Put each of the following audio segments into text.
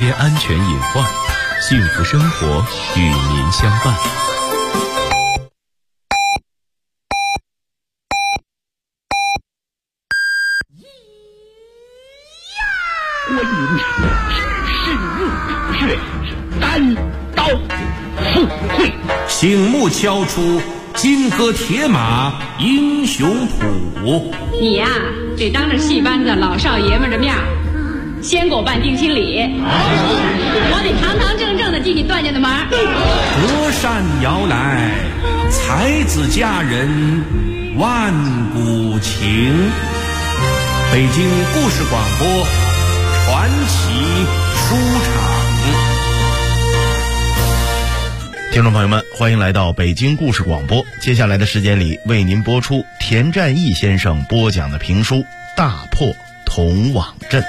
些安全隐患，幸福生活与您相伴。 关云是日月单刀赴会， 醒目敲出金戈铁马英雄谱。 你呀，得当着戏班子老少爷们的面先给我办定亲礼，我得堂堂正正的进你段家的门。 隔山摇来，才子佳人万古情。北京故事广播传奇书场。 听众朋友们，欢迎来到北京故事广播。接下来的时间里，为您播出田占义先生播讲的评书《大破铜网阵》。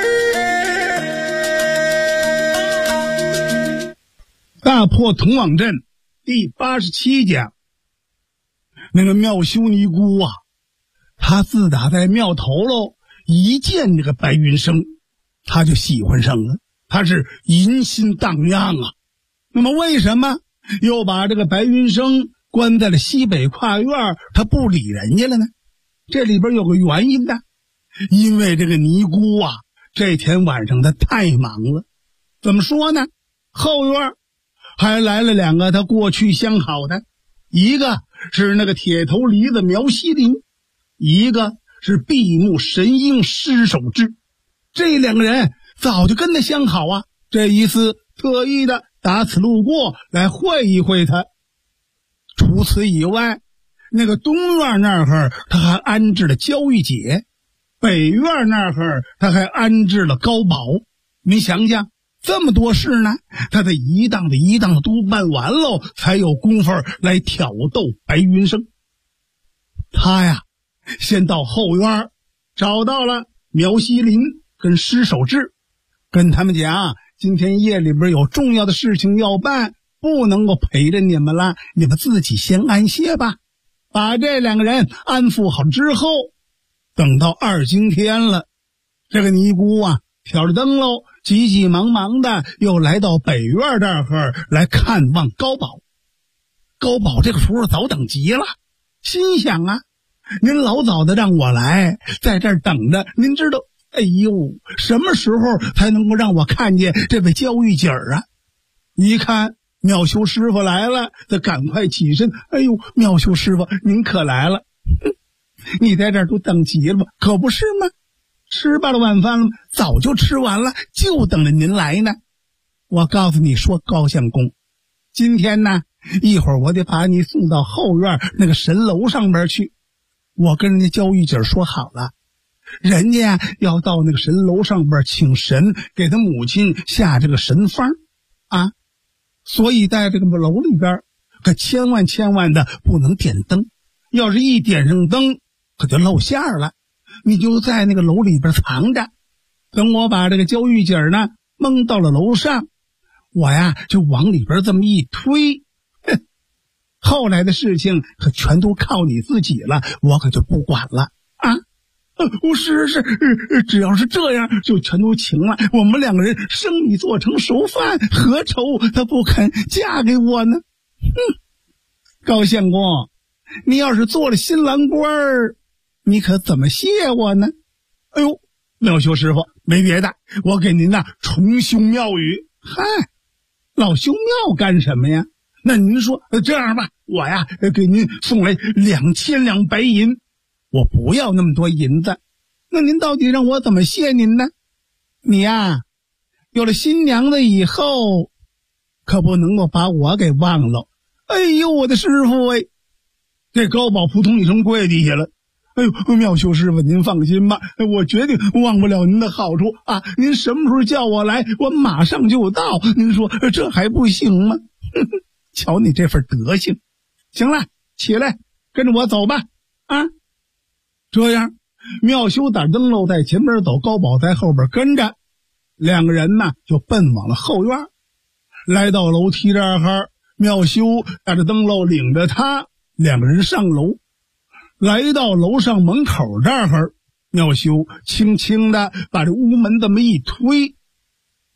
大破铜网阵第87讲。那个妙修尼姑啊，他自打在庙头喽一见这个白云生，他就喜欢上了，他是淫心荡漾啊。那么为什么又把这个白云生关在了西北跨院，他不理人家了呢？这里边有个原因的，因为这个尼姑啊，这天晚上他太忙了。怎么说呢？后院还来了两个他过去相好的，一个是那个铁头梨子苗锡林，一个是闭目神鹰施守志。这两个人早就跟他相好啊，这一次特意的打此路过来会一会他。除此以外，那个东院那儿他还安置了焦玉姐，北院那儿他还安置了高宝。你想想，这么多事呢，他得一档的都办完喽，才有功夫来挑逗白云生。他呀，先到后院找到了苗锡林跟施守志，跟他们讲，今天夜里边有重要的事情要办，不能够陪着你们了，你们自己先安歇吧。把这两个人安抚好之后，等到二更天了，这个尼姑啊挑着灯笼，急急忙忙的又来到北院这儿来看望高宝。高宝这个时候早等急了，心想啊，您老早的让我来，在这儿等着，您知道，哎呦，什么时候才能够让我看见这位焦玉姐儿啊？一看妙修师傅来了，他赶快起身，哎呦，妙修师傅您可来了。你在这儿都等急了吗？可不是吗？吃罢了晚饭了吗？早就吃完了，就等着您来呢。我告诉你说，高相公，今天呢，一会儿我得把你送到后院那个神楼上边去。我跟人家焦玉姐说好了，人家要到那个神楼上边请神给他母亲下这个神方啊，所以在这个楼里边可千万的不能点灯，要是一点上灯可就露馅了。你就在那个楼里边藏着，等我把这个焦玉姐呢蒙到了楼上，我呀就往里边这么一推，后来的事情可全都靠你自己了，我可就不管了啊！是，只要是这样就全都晴了。我们两个人生米做成熟饭，何愁他不肯嫁给我呢？高相公，你要是做了新郎官儿，你可怎么谢我呢？哎呦，妙修师傅，没别的，我给您重修庙宇。嗨，老修庙干什么呀？那您说这样吧，我呀给您送来2000两白银。我不要那么多银子，那您到底让我怎么谢您呢？你呀，有了新娘子以后，可不能够把我给忘了。哎呦，我的师傅哎！这高宝扑通一声跪地下了。哎呦，妙修师傅，您放心吧，我绝对忘不了您的好处啊！您什么时候叫我来，我马上就到。您说这还不行吗？瞧你这份德行。行了，起来，跟着我走吧。啊，这样，妙修打灯笼在前边走，高宝在后边跟着，两个人呢就奔往了后院。来到楼梯这儿，妙修打着灯笼领着他，两个人上楼。来到楼上门口这儿，妙修轻轻的把这屋门这么一推，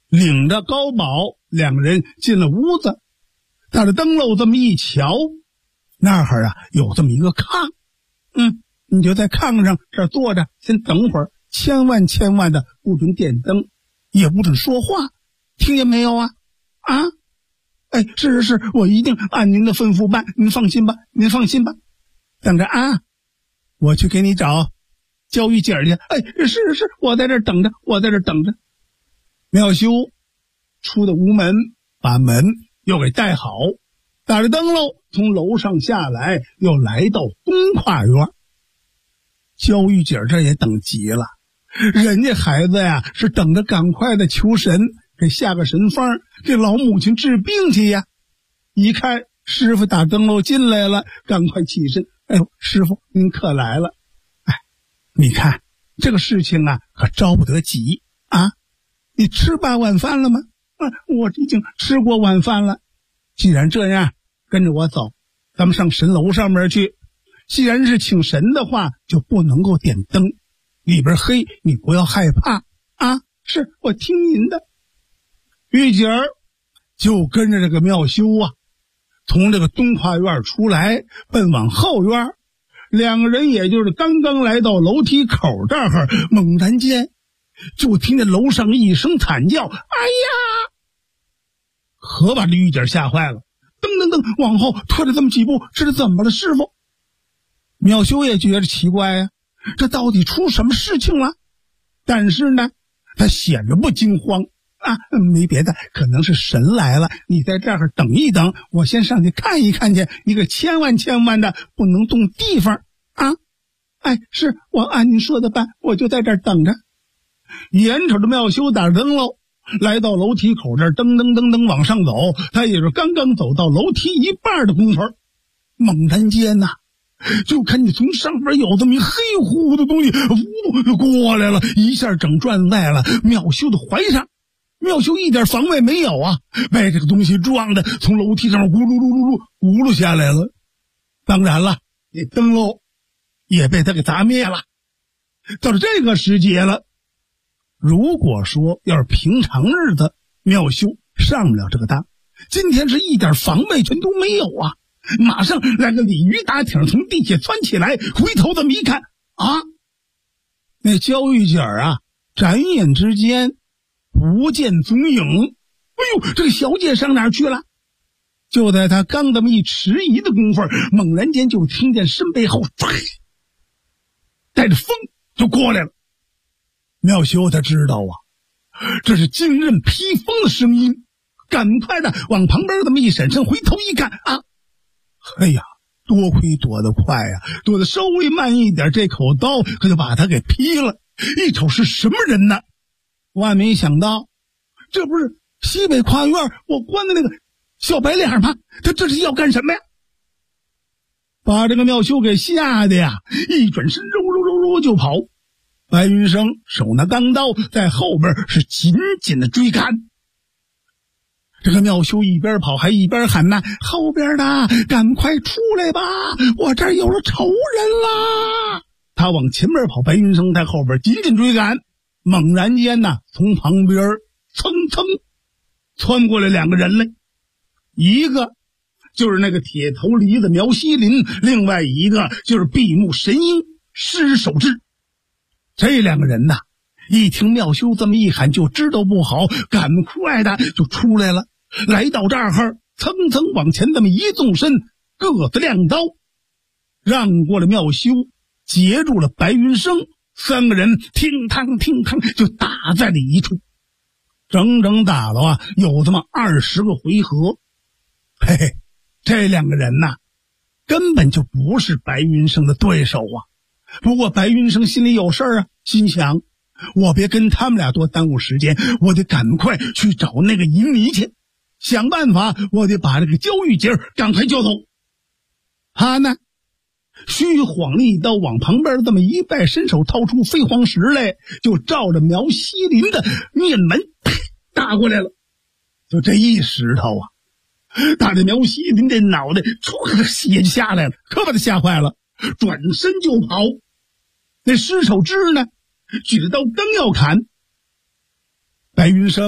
领着高宝两个人进了屋子，打着灯笼这么一瞧，那儿啊有这么一个炕，你就在炕上这儿坐着，先等会儿，千万的不准点灯，也不准说话，听见没有啊？啊？哎，是，我一定按您的吩咐办，您放心吧。等着啊，我去给你找焦玉姐去。哎，是，我在这儿等着。妙修出的屋门，把门又给带好，打着灯笼从楼上下来，又来到东跨院。焦玉姐这也等急了，人家孩子呀是等着赶快的求神，给下个神方，给老母亲治病去呀。一看师傅打灯笼进来了，赶快起身。哎呦，师傅您可来了。哎，你看这个事情啊可着不得急啊。你吃罢晚饭了吗？我已经吃过晚饭了。既然这样，跟着我走，咱们上神楼上面去。既然是请神的话，就不能够点灯，里边黑，你不要害怕啊。是，我听您的。玉姐儿就跟着这个妙修啊，从这个东跨院出来，奔往后院。两个人也就是刚刚来到楼梯口这儿，猛然间就听见楼上一声惨叫，哎呀！可把这玉姐吓坏了，噔往后退了这么几步，这是怎么了，师傅？妙修也觉得奇怪呀，这到底出什么事情了？但是呢，他显着不惊慌啊，没别的，可能是神来了，你在这儿等一等，我先上去看一看去，你可千万的不能动地方啊！哎，是，我按您说的办，我就在这儿等着。眼瞅着妙修打灯笼来到楼梯口这儿，噔往上走，他也是刚刚走到楼梯一半的功夫，猛然间呐，就看见从上边有这么一黑乎乎的东西就过来了，一下整转在了妙修的怀上。妙修一点防卫没有啊，被这个东西撞的从楼梯上咕噜下来了。当然了，那灯笼也被他给砸灭了。到了这个时节了，如果说要是平常日子，妙修上不了这个当，今天是一点防备全都没有啊！马上来个鲤鱼打挺，从地下窜起来，回头这么一看啊，那焦玉姐啊，转眼之间不见踪影。哎呦，这个小姐上哪儿去了？就在他刚这么一迟疑的功夫，猛然间就听见身背后带着风就过来了。妙修他知道啊，这是金刃劈风的声音，赶快的往旁边这么一闪身，回头一看啊，哎呀，多亏躲得快呀，躲得稍微慢一点，这口刀可就把他给劈了。一瞅是什么人呢？万没想到，这不是西北跨院我关的那个小白脸吗？他这是要干什么呀？把这个妙修给吓得呀，一转身肉就跑。白云生手拿钢刀在后边是紧紧的追赶。这个妙修一边跑还一边喊呐，后边的赶快出来吧，我这儿有了仇人啦！他往前面跑，白云生在后边紧紧追赶。猛然间呢，从旁边蹭窜过来两个人来，一个就是那个铁头梨子苗锡林，另外一个就是闭目神鹰施守之。这两个人呐，一听妙修这么一喊，就知道不好，赶快的就出来了，来到这儿蹭往前这么一纵身，各自亮刀，让过了妙修，截住了白云生。三个人听汤就打在了一处，整整打了啊有这么20个回合。嘿嘿，这两个人呐，根本就不是白云生的对手啊。不过白云生心里有事儿啊，心想我别跟他们俩多耽误时间，我得赶快去找那个银迷去，想办法我得把这个焦玉姐赶快叫走。他呢虚晃了一刀，往旁边这么一摆，伸手掏出飞黄石来，就照着苗锡林的面门打过来了。就这一石头啊，打着苗锡林这脑袋唰血就下来了，可把他吓坏了，转身就跑。那施守之呢，举着刀刚要砍，白云生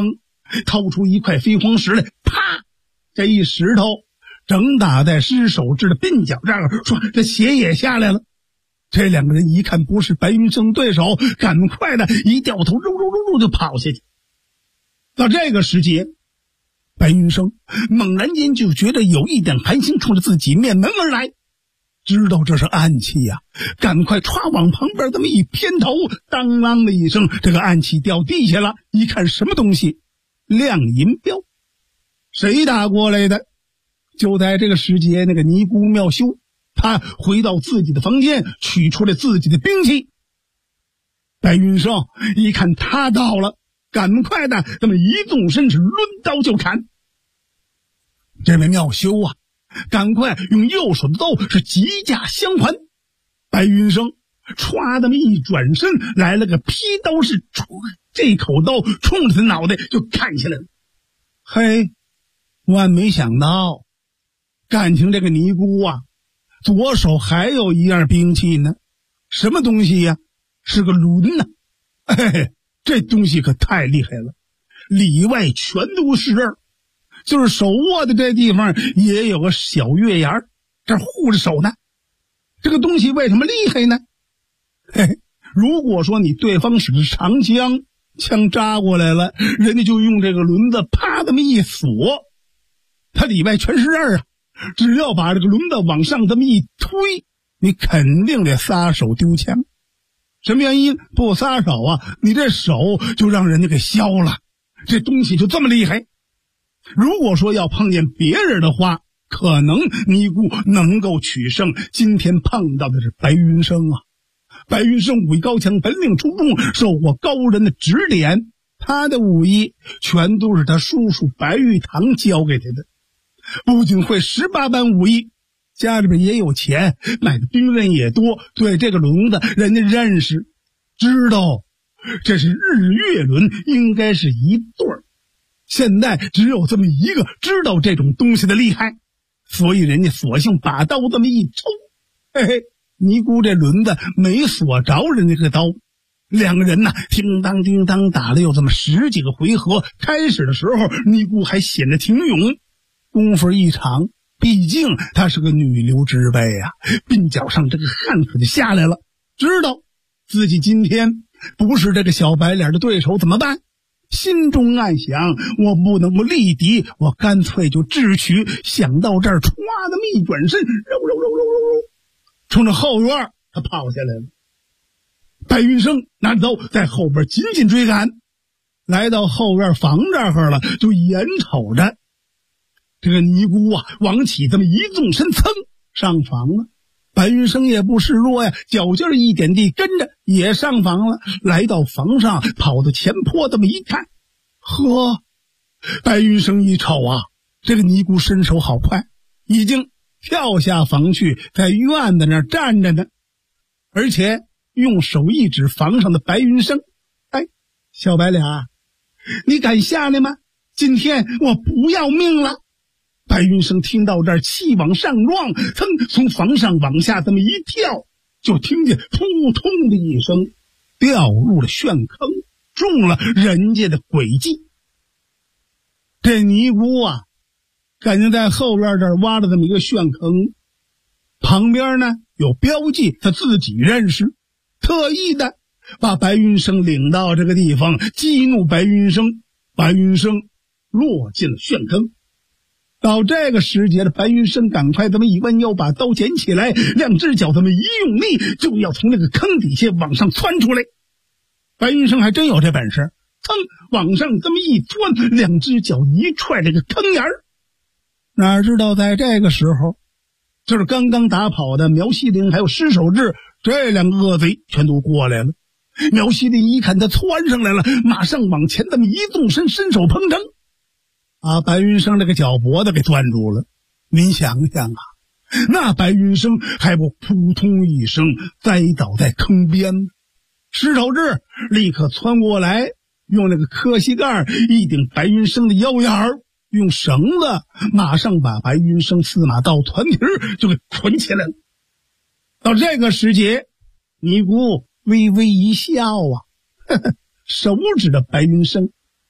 掏出一块飞黄石来，啪，这一石头正打在施守志的鬓角这儿，说这血也下来了。这两个人一看不是白云生对手，赶快的一掉头，肉就跑下去。到这个时节，白云生猛然间就觉得有一点寒星冲着自己面门而来，知道这是暗器呀，赶快歘往旁边这么一偏头，当啷的一声，这个暗器掉地下了。一看什么东西，亮银镖。谁打过来的？就在这个时节，那个尼姑妙修，他回到自己的房间，取出了自己的兵器。白云生一看他到了，赶快的这么一纵身，是抡刀就砍。这位妙修啊，赶快用右手的刀是急架相还。白云生歘这么一转身，来了个劈刀，是这口刀冲着他脑袋就砍下来了。嘿，万没想到，感情这个尼姑啊，左手还有一样兵器呢。什么东西呀？是个轮呢。嘿，这东西可太厉害了，里外全都是刃，就是手握的这地方也有个小月牙，这护着手呢。这个东西为什么厉害呢？嘿，如果说你对方使着长枪，枪扎过来了，人家就用这个轮子啪这么一锁，它里外全是刃啊。只要把这个轮子往上这么一推，你肯定得撒手丢枪。什么原因？不撒手啊，你这手就让人家给削了。这东西就这么厉害。如果说要碰见别人的话，可能尼姑能够取胜。今天碰到的是白云生啊。白云生武艺高强，本领出众，受过高人的指点，他的武艺全都是他叔叔白玉堂教给他的。不仅会18般武艺，家里边也有钱，买的兵刃也多，对这个轮子人家认识，知道这是日月轮，应该是一对儿。现在只有这么一个知道这种东西的厉害，所以人家索性把刀这么一抽，嘿嘿，尼姑这轮子没锁着人家这刀。两个人呢，叮当叮当打了有这么10几个回合。开始的时候，尼姑还显得挺勇，功夫一长，毕竟她是个女流之辈啊，鬓角上这个汗可就下来了。知道自己今天不是这个小白脸的对手，怎么办？心中暗想，我不能够力敌，我干脆就智取。想到这儿，歘那么一转身，肉，冲着后院他跑下来了。白云生拿着刀在后边紧紧追赶，来到后院房这儿了，就眼瞅着这个尼姑啊往起这么一纵身，噌上房了。白云生也不示弱呀，脚尖一点地跟着也上房了。来到房上，跑到前坡这么一看，呵，白云生一瞅啊，这个尼姑身手好快，已经跳下房去，在院子那儿站着呢，而且用手一指房上的白云生，哎，小白脸，你敢下来吗？今天我不要命了。白云生听到这儿，气往上撞，噌从房上往下这么一跳，就听见扑通的一声，掉入了陷坑，中了人家的诡计。这尼姑啊，感觉在后院这儿挖了这么一个陷坑，旁边呢有标记，他自己认识，特意的把白云生领到这个地方，激怒白云生，白云生落进了陷坑。到这个时节的白云生赶快这么一弯腰，把刀捡起来，两只脚这么一用力，就要从那个坑底下往上窜出来。白云生还真有这本事，噌往上这么一钻，两只脚一踹这个坑眼儿。哪知道在这个时候，就是刚刚打跑的苗希林还有施守志这两个恶贼全都过来了。苗希林一看他窜上来了，马上往前这么一纵身，伸手碰腾，把白云生这个脚脖子给攥住了。您想想啊，那白云生还不扑通一声栽倒在坑边。施守志立刻窜过来，用那个磕膝盖一顶白云生的腰眼儿，用绳子马上把白云生4马到团蹄就给捆起来了。到这个时节，尼姑微微一笑啊，呵呵，手指着白云生，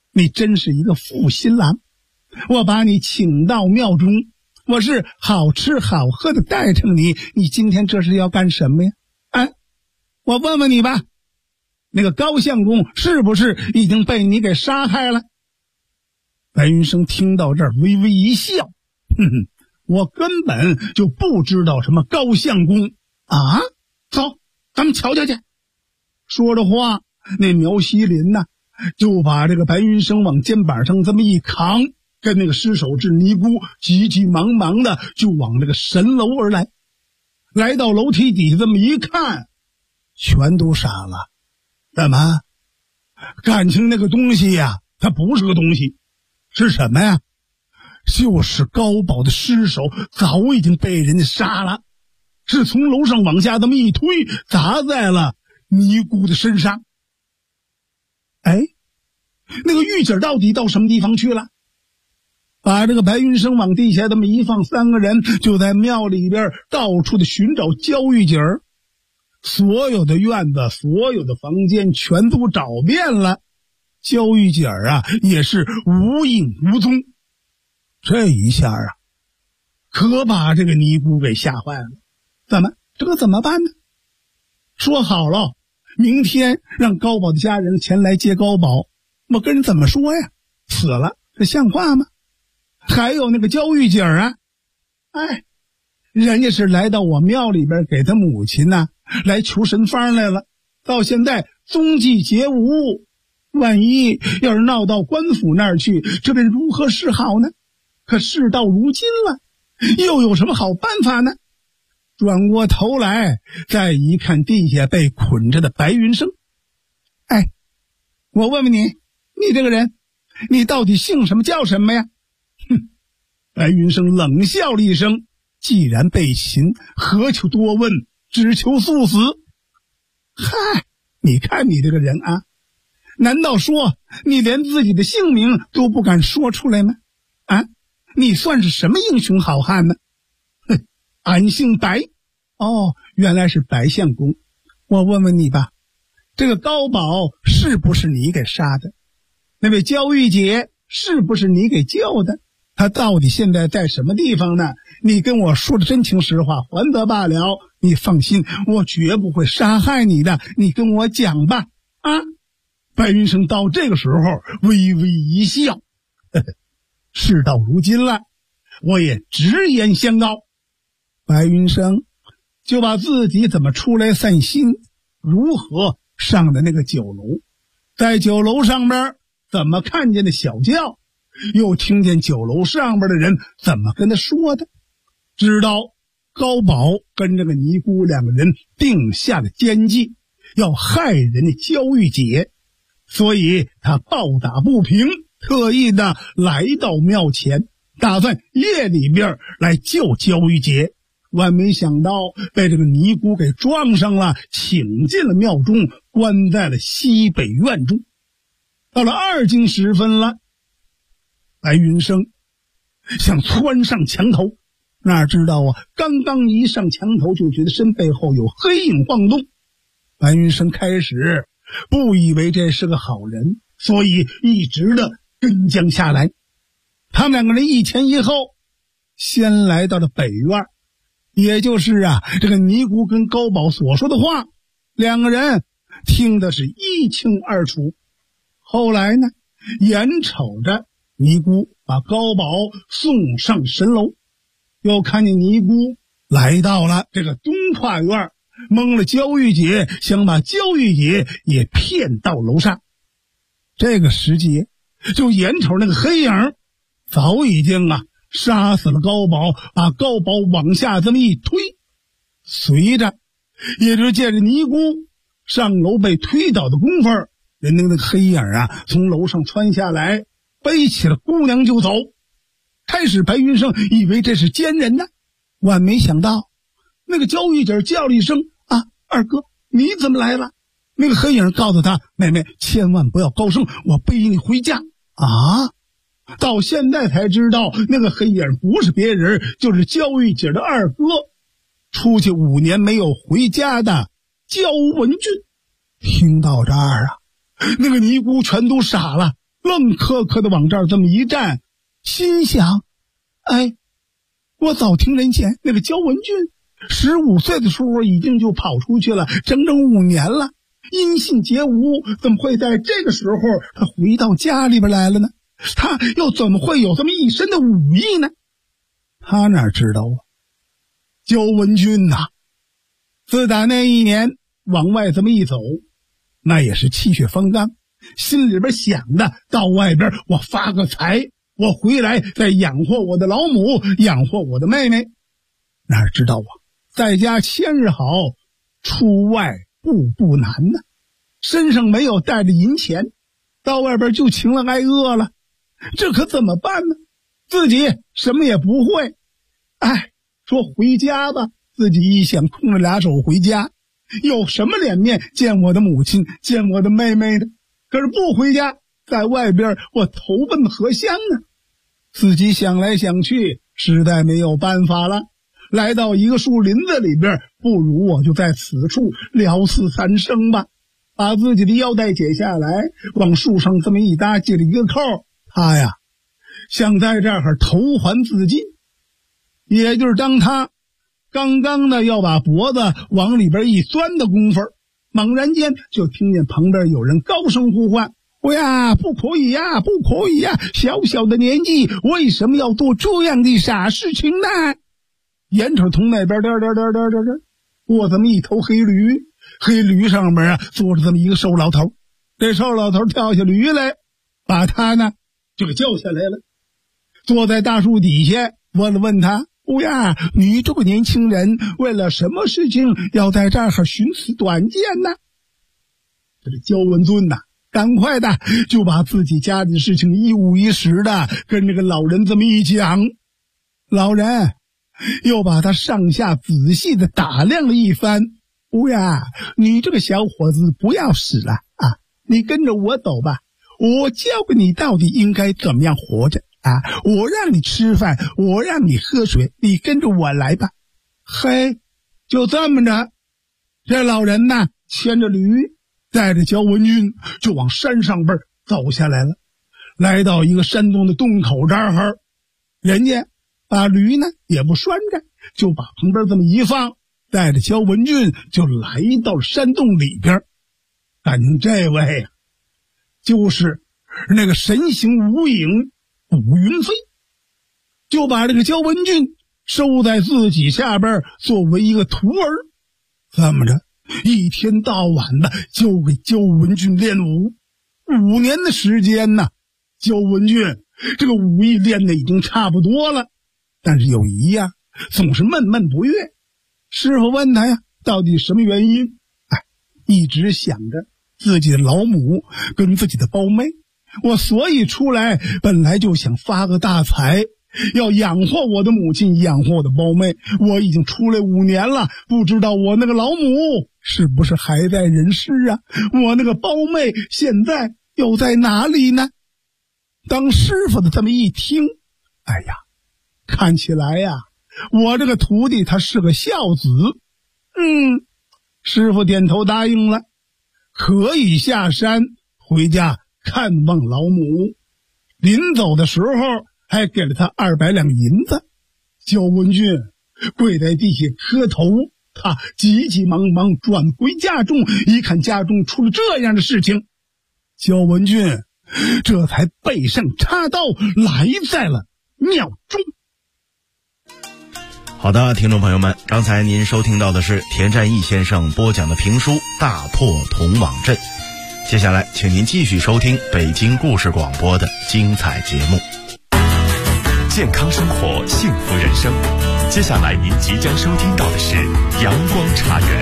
你真是一个负心郎。我把你请到庙中，我是好吃好喝的待着你，你今天这是要干什么呀？我问问你吧，那个高相公是不是已经被你给杀害了？白云生听到这儿微微一笑，我根本就不知道什么高相公啊！走，咱们瞧瞧去。说着话，那苗锡林呢，就把这个白云生往肩膀上这么一扛，跟那个尸首之尼姑急急忙忙的就往这个神楼而来。来到楼梯底下这么一看，全都傻了。怎么？感情那个东西呀，它不是个东西，是什么呀？就是高宝的尸首早已经被人家杀了，是从楼上往下这么一推，砸在了尼姑的身上。那个玉姐到底到什么地方去了？把这个白云生往地下这么一放，三个人就在庙里边到处的寻找焦玉姐儿，所有的院子，所有的房间全都找遍了，焦玉姐儿啊也是无影无踪。这一下啊，可把这个尼姑给吓坏了。这个怎么办呢？说好了，明天让高宝的家人前来接高宝，我跟人怎么说呀？死了，这像话吗？还有那个焦玉姐啊，人家是来到我庙里边给他母亲呢来求神方来了，到现在踪迹皆无，万一要是闹到官府那儿去，这便如何是好呢？可事到如今了，又有什么好办法呢？转过头来再一看地下被捆着的白云生，我问问你，你这个人，你到底姓什么叫什么呀？白云生冷笑了一声，既然被擒，何求多问，只求速死。你看你这个人啊，难道说你连自己的姓名都不敢说出来吗？你算是什么英雄好汉呢？俺姓白。原来是白相公。我问问你吧，这个高宝是不是你给杀的？那位焦玉姐是不是你给救的？他到底现在在什么地方呢？你跟我说的真情实话，还则罢了，你放心，我绝不会杀害你的，你跟我讲吧。白云生到这个时候微微一笑，事到如今了，我也直言相告。白云生就把自己怎么出来散心，如何上的那个酒楼，在酒楼上边怎么看见的小轿，又听见酒楼上边的人怎么跟他说的，知道高宝跟这个尼姑两个人定下了奸计，要害人家焦玉姐，所以他抱打不平，特意的来到庙前，打算夜里边来救焦玉姐。万没想到被这个尼姑给撞上了，请进了庙中，关在了西北院中。到了2更时分了，白云生想窜上墙头，哪知道刚刚一上墙头，就觉得身背后有黑影晃动。白云生开始不以为这是个好人，所以一直的跟将下来。他们两个人一前一后，先来到了北院，也就是这个尼姑跟高宝所说的话，两个人听的是一清二楚。后来呢，眼瞅着尼姑把高宝送上神楼，又看见尼姑来到了这个东跨院，蒙了焦玉姐，想把焦玉姐也骗到楼上。这个时节，就眼瞅那个黑影早已经杀死了高宝，把高宝往下这么一推，随着也就借着尼姑上楼被推倒的功夫，人那个黑影从楼上窜下来，背起了姑娘就走。开始白云生以为这是奸人呢，万没想到那个焦玉姐叫了一声二哥你怎么来了？那个黑影告诉他，妹妹千万不要高声，我背你回家。到现在才知道那个黑影不是别人，就是焦玉姐的二哥，出去5年没有回家的焦文俊。听到这儿那个尼姑全都傻了， 愣磕磕的往这儿这么一站，心想，哎，我早听人讲那个焦文俊15岁的时候已经就跑出去了，整整5年了，音信皆无，怎么会在这个时候他回到家里边来了呢？他又怎么会有这么一身的武艺呢？他哪知道啊，焦文俊呐，自打那一年往外这么一走，那也是气血方刚，心里边想的到外边我发个财，我回来再养活我的老母，养活我的妹妹。哪知道啊，在家千日好，出外步步难呢。身上没有带着银钱，到外边就成了挨饿了，这可怎么办呢？自己什么也不会，哎，说回家吧，自己一想空着俩手回家，有什么脸面见我的母亲，见我的妹妹的？可是不回家，在外边我投奔何乡呢？自己想来想去，实在没有办法了，来到一个树林子里边，不如我就在此处了此3生吧。把自己的腰带解下来，往树上这么一搭，系了一个扣，他呀想在这儿投环自尽。也就是当他刚刚的要把脖子往里边一钻的功夫，猛然间就听见旁边有人高声呼唤，哎呀，不可以呀，不可以呀，小小的年纪为什么要做这样的傻事情呢？眼瞅从那边过这么一头黑驴，黑驴上面坐着这么一个瘦老头，这瘦老头跳下驴来，把他呢就给叫下来了，坐在大树底下，问他，哎呀，你这个年轻人为了什么事情要在这儿寻此短见呢？这个焦文俊呐，赶快的就把自己家里的事情一五一十的跟这个老人这么一讲，老人又把他上下仔细的打量了一番，哎呀，你这个小伙子不要死了啊！你跟着我走吧，我教给你到底应该怎么样活着啊！我让你吃饭，我让你喝水，你跟着我来吧。嘿，就这么着，这老人呢牵着驴，带着焦文俊就往山上边走下来了。来到一个山洞的洞口这儿，人家把驴呢也不拴着，就把旁边这么一放，带着焦文俊就来到了山洞里边。感情这位啊，就是那个神行无影卜云飞，就把这个焦文俊收在自己下边作为一个徒儿，这么着一天到晚的就给焦文俊练武。5年的时间呢，焦文俊这个武艺练的已经差不多了，但是有一样总是闷闷不悦。师傅问他呀，到底什么原因？一直想着自己的老母跟自己的胞妹，我所以出来本来就想发个大财，要养活我的母亲，养活我的胞妹。我已经出来5年了，不知道我那个老母是不是还在人世啊？我那个胞妹现在又在哪里呢？当师傅的这么一听，哎呀，看起来呀，我这个徒弟他是个孝子。师傅点头答应了，可以下山回家看望老母。临走的时候还给了他200两银子。焦文俊跪在地下磕头，他急急忙忙转回家中，一看家中出了这样的事情，焦文俊这才背上插刀来在了庙中。 好的，听众朋友们，刚才您收听到的是田占义先生播讲的评书《大破铜网阵》。接下来请您继续收听北京故事广播的精彩节目。 健康生活，幸福人生。接下来您即将收听到的是阳光茶园。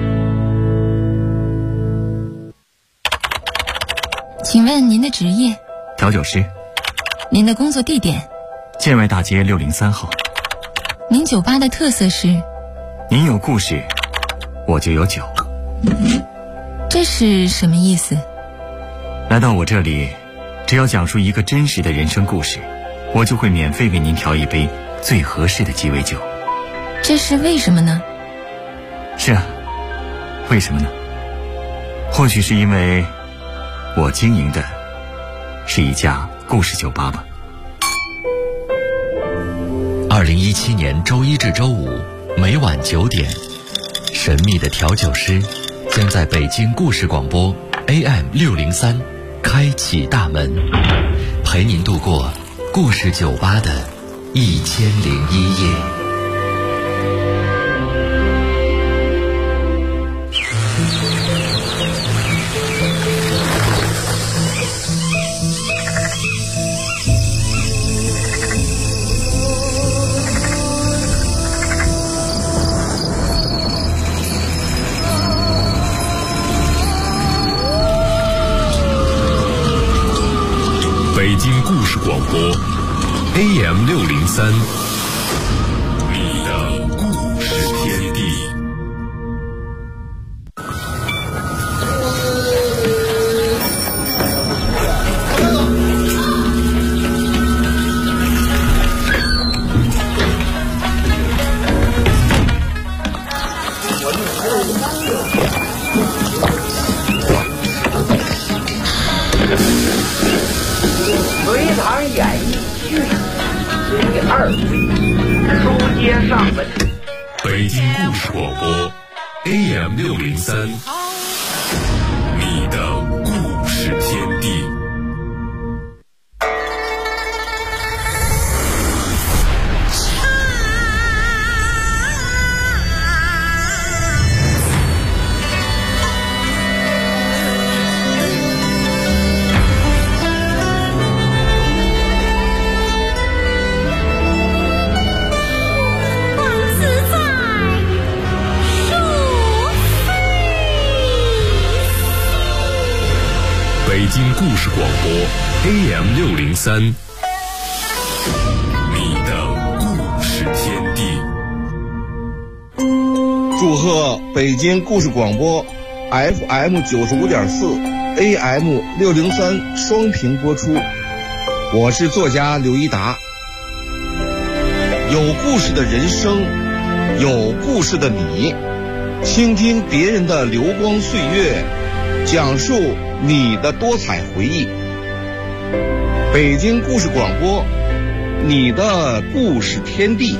请问您的职业？ 调酒师。 您的工作地点？ 建外大街603号。 您酒吧的特色是？ 您有故事，我就有酒。 这是什么意思？ 来到我这里，只要讲述一个真实的人生故事，我就会免费为您调一杯最合适的鸡尾酒。 这是为什么呢？ 是啊，为什么呢？或许是因为我经营的是一家故事酒吧吧。 2017年周一至周五每晚9点，神秘的调酒师将在北京故事广播 AM603开启大门，陪您度过故事酒吧的1001夜。 北京故事广播 AM603，你的故事天地。 隋唐演义序第2回，书接上文。 北京故事广播 AM603，你的故事天地。北京故事广播 AM603，你的故事天地。 祝贺北京故事广播 FM95.4 AM603 双屏播出。我是作家刘一达。有故事的人生，有故事的你，倾听别人的流光岁月，讲述你的多彩回忆。北京故事广播，你的故事天地。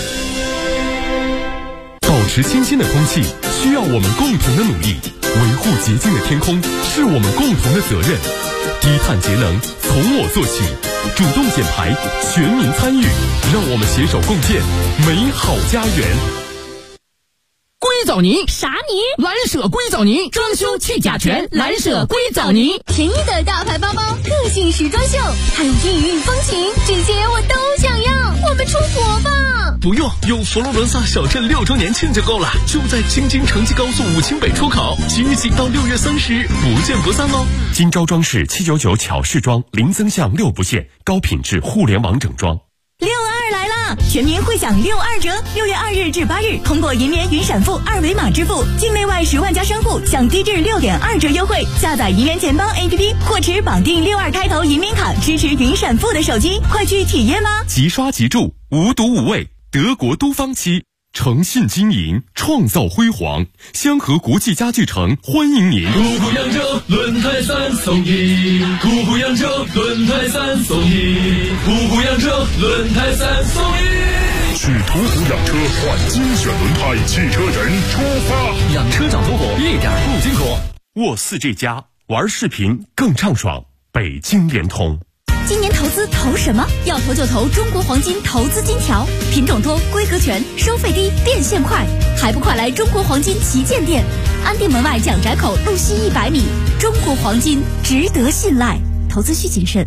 保持清新的空气需要我们共同的努力，维护洁净的天空是我们共同的责任。低碳节能从我做起，主动减排，全民参与，让我们携手共建美好家园。 硅藻泥啥泥？ 蓝舍硅藻泥，装修去甲醛，蓝舍硅藻泥。 便宜的大牌包包，个性时装秀，还有异域风情，这些我都想要。我们出国吧？ 不用，有佛罗伦萨小镇6周年庆就够了，就在京津城际高速武清北出口，即日起到6月30日，不见不散喽。 今朝装饰799巧饰装，零增项6不限，高品质互联网整装。 6·2来啦！全民会享6·2折，6月2日至8日，通过银联云闪付2维码支付，境内外10万家商户享低至6.2折优惠。下载银联钱包 APP 或持绑定62开头银民卡支持云闪付的手机，快去体验吧！ 即刷即住，无毒无味，德国都方漆，诚信经营，创造辉煌。香河国际家具城欢迎您。 古虎扬州轮胎3送1，古虎扬州轮胎3送1，古虎扬州轮胎3送1。 去途虎养车换精选轮胎，汽车人出发。 养车找途虎，一点不辛苦。 沃4这家玩视频更畅爽。北京联通。 今年投资投什么？要投就投中国黄金投资金条，品种多，规格全，收费低，变现快，还不快来中国黄金旗舰店，安定门外蒋宅口路西100米。中国黄金值得信赖，投资需谨慎。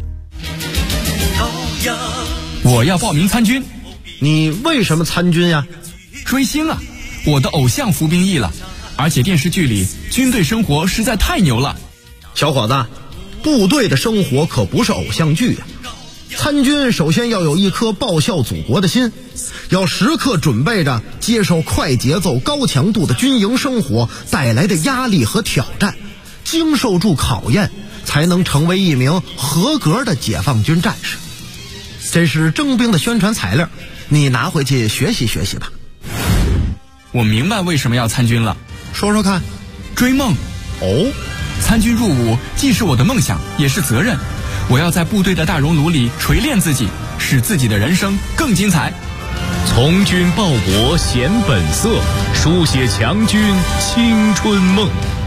我要报名参军。 你为什么参军呀？ 追星啊，我的偶像服兵役了，而且电视剧里军队生活实在太牛了。 小伙子，部队的生活可不是偶像剧呀。参军首先要有一颗报效祖国的心，要时刻准备着接受快节奏高强度的军营生活带来的压力和挑战，经受住考验，才能成为一名合格的解放军战士。这是征兵的宣传材料，你拿回去学习学习吧。 我明白为什么要参军了， 说说看。 追梦。 哦， 参军入伍既是我的梦想，也是责任。 我要在部队的大熔炉里锤炼自己，使自己的人生更精彩。 从军报国显本色，书写强军青春梦。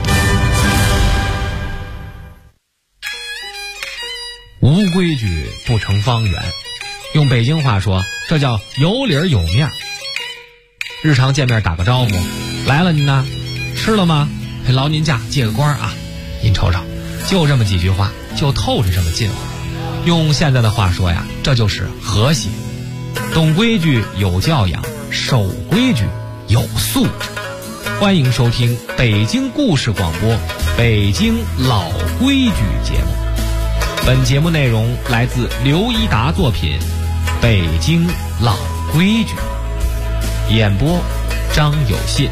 无规矩不成方圆，用北京话说，这叫有理儿有面。日常见面打个招呼，来了您呢，吃了吗？劳您驾，借个光啊！您瞅瞅，就这么几句话，就透着这么近乎。用现在的话说呀，这就是和谐。懂规矩有教养，守规矩有素质。欢迎收听北京故事广播《北京老规矩》节目。本节目内容来自刘一达作品《北京老规矩》，演播张有信。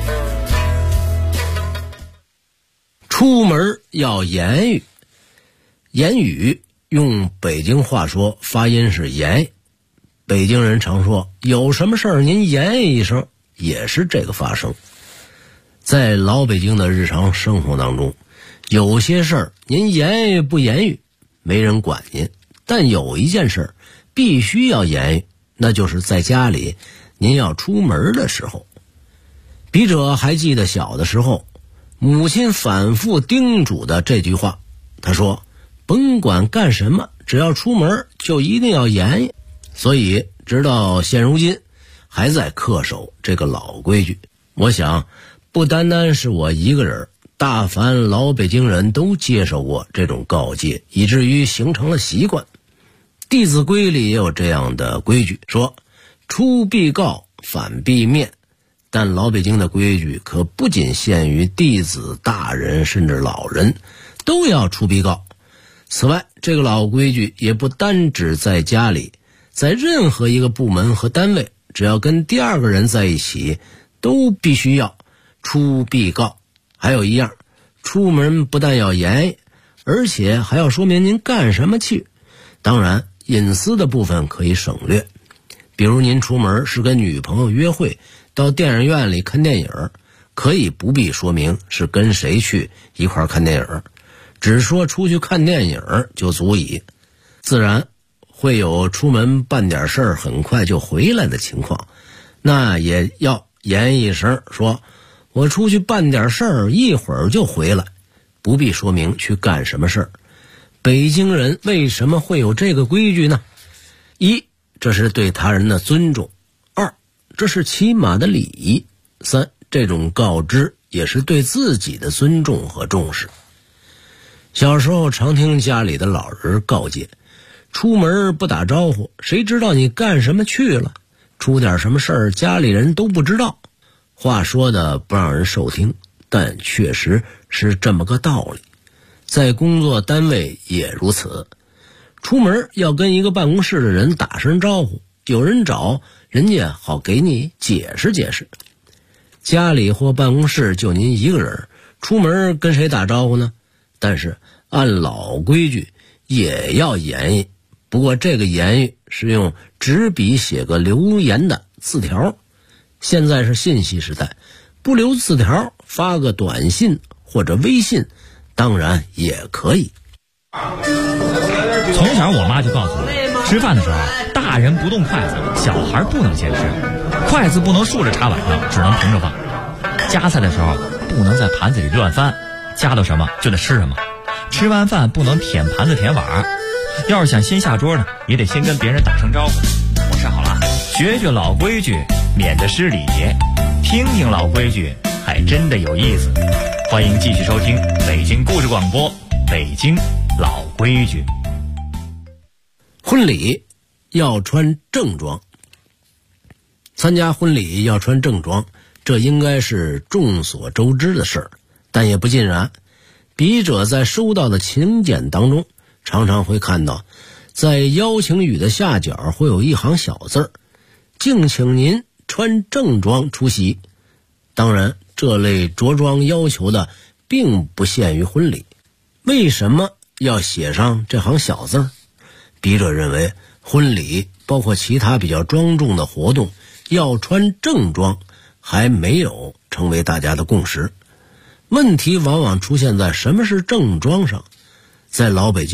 出门要言语，言语用北京话说发音是言。北京人常说有什么事儿您言一声，也是这个发声。在老北京的日常生活当中，有些事儿您言语不言语没人管您，但有一件事必须要言语，那就是在家里您要出门的时候。笔者还记得小的时候，母亲反复叮嘱的这句话，她说甭管干什么，只要出门就一定要言语。所以直到现如今还在恪守这个老规矩。我想不单单是我一个人，大凡老北京人都接受过这种告诫，以至于形成了习惯。弟子规里也有这样的规矩，说出必告，反必面。但老北京的规矩可不仅限于弟子、大人甚至老人，都要出必告。此外，这个老规矩也不单指在家里，在任何一个部门和单位，只要跟第二个人在一起，都必须要出必告。还有一样，出门不但要言，而且还要说明您干什么去。当然，隐私的部分可以省略，比如您出门是跟女朋友约会，到电影院里看电影，可以不必说明是跟谁去一块看电影，只说出去看电影就足以。自然会有出门办点事儿很快就回来的情况，那也要言一声，说我出去办点事儿，一会儿就回来，不必说明去干什么事儿。北京人为什么会有这个规矩呢？一，这是对他人的尊重；二，这是起码的礼仪；三，这种告知也是对自己的尊重和重视。小时候常听家里的老人告诫，出门不打招呼，谁知道你干什么去了？出点什么事儿，家里人都不知道。话说的不让人受听，但确实是这么个道理。在工作单位也如此，出门要跟一个办公室的人打声招呼，有人找，人家好给你解释解释。家里或办公室就您一个人，出门跟谁打招呼呢？但是按老规矩也要言语，不过这个言语是用纸笔写个留言的字条。现在是信息时代，不留字条，发个短信或者微信当然也可以。 从小我妈就告诉我，吃饭的时候大人不动筷子，小孩不能先吃，筷子不能竖着插碗上，只能平着放。夹菜的时候不能在盘子里乱翻，夹到什么就得吃什么。吃完饭不能舔盘子舔碗，要是想先下桌呢，也得先跟别人打声招呼。我吃好了，学学老规矩，免得失礼，听听老规矩，还真的有意思。欢迎继续收听北京故事广播《北京老规矩》。 婚礼要穿正装，参加婚礼要穿正装，这应该是众所周知的事儿，但也不尽然。笔者在收到的请柬当中，常常会看到，在邀请语的下角会有一行小字儿，敬请您穿正装出席。当然，这类着装要求的并不限于婚礼。为什么要写上这行小字儿？笔者认为，婚礼包括其他比较庄重的活动，要穿正装还没有成为大家的共识。问题往往出现在什么是正装上。在老北京，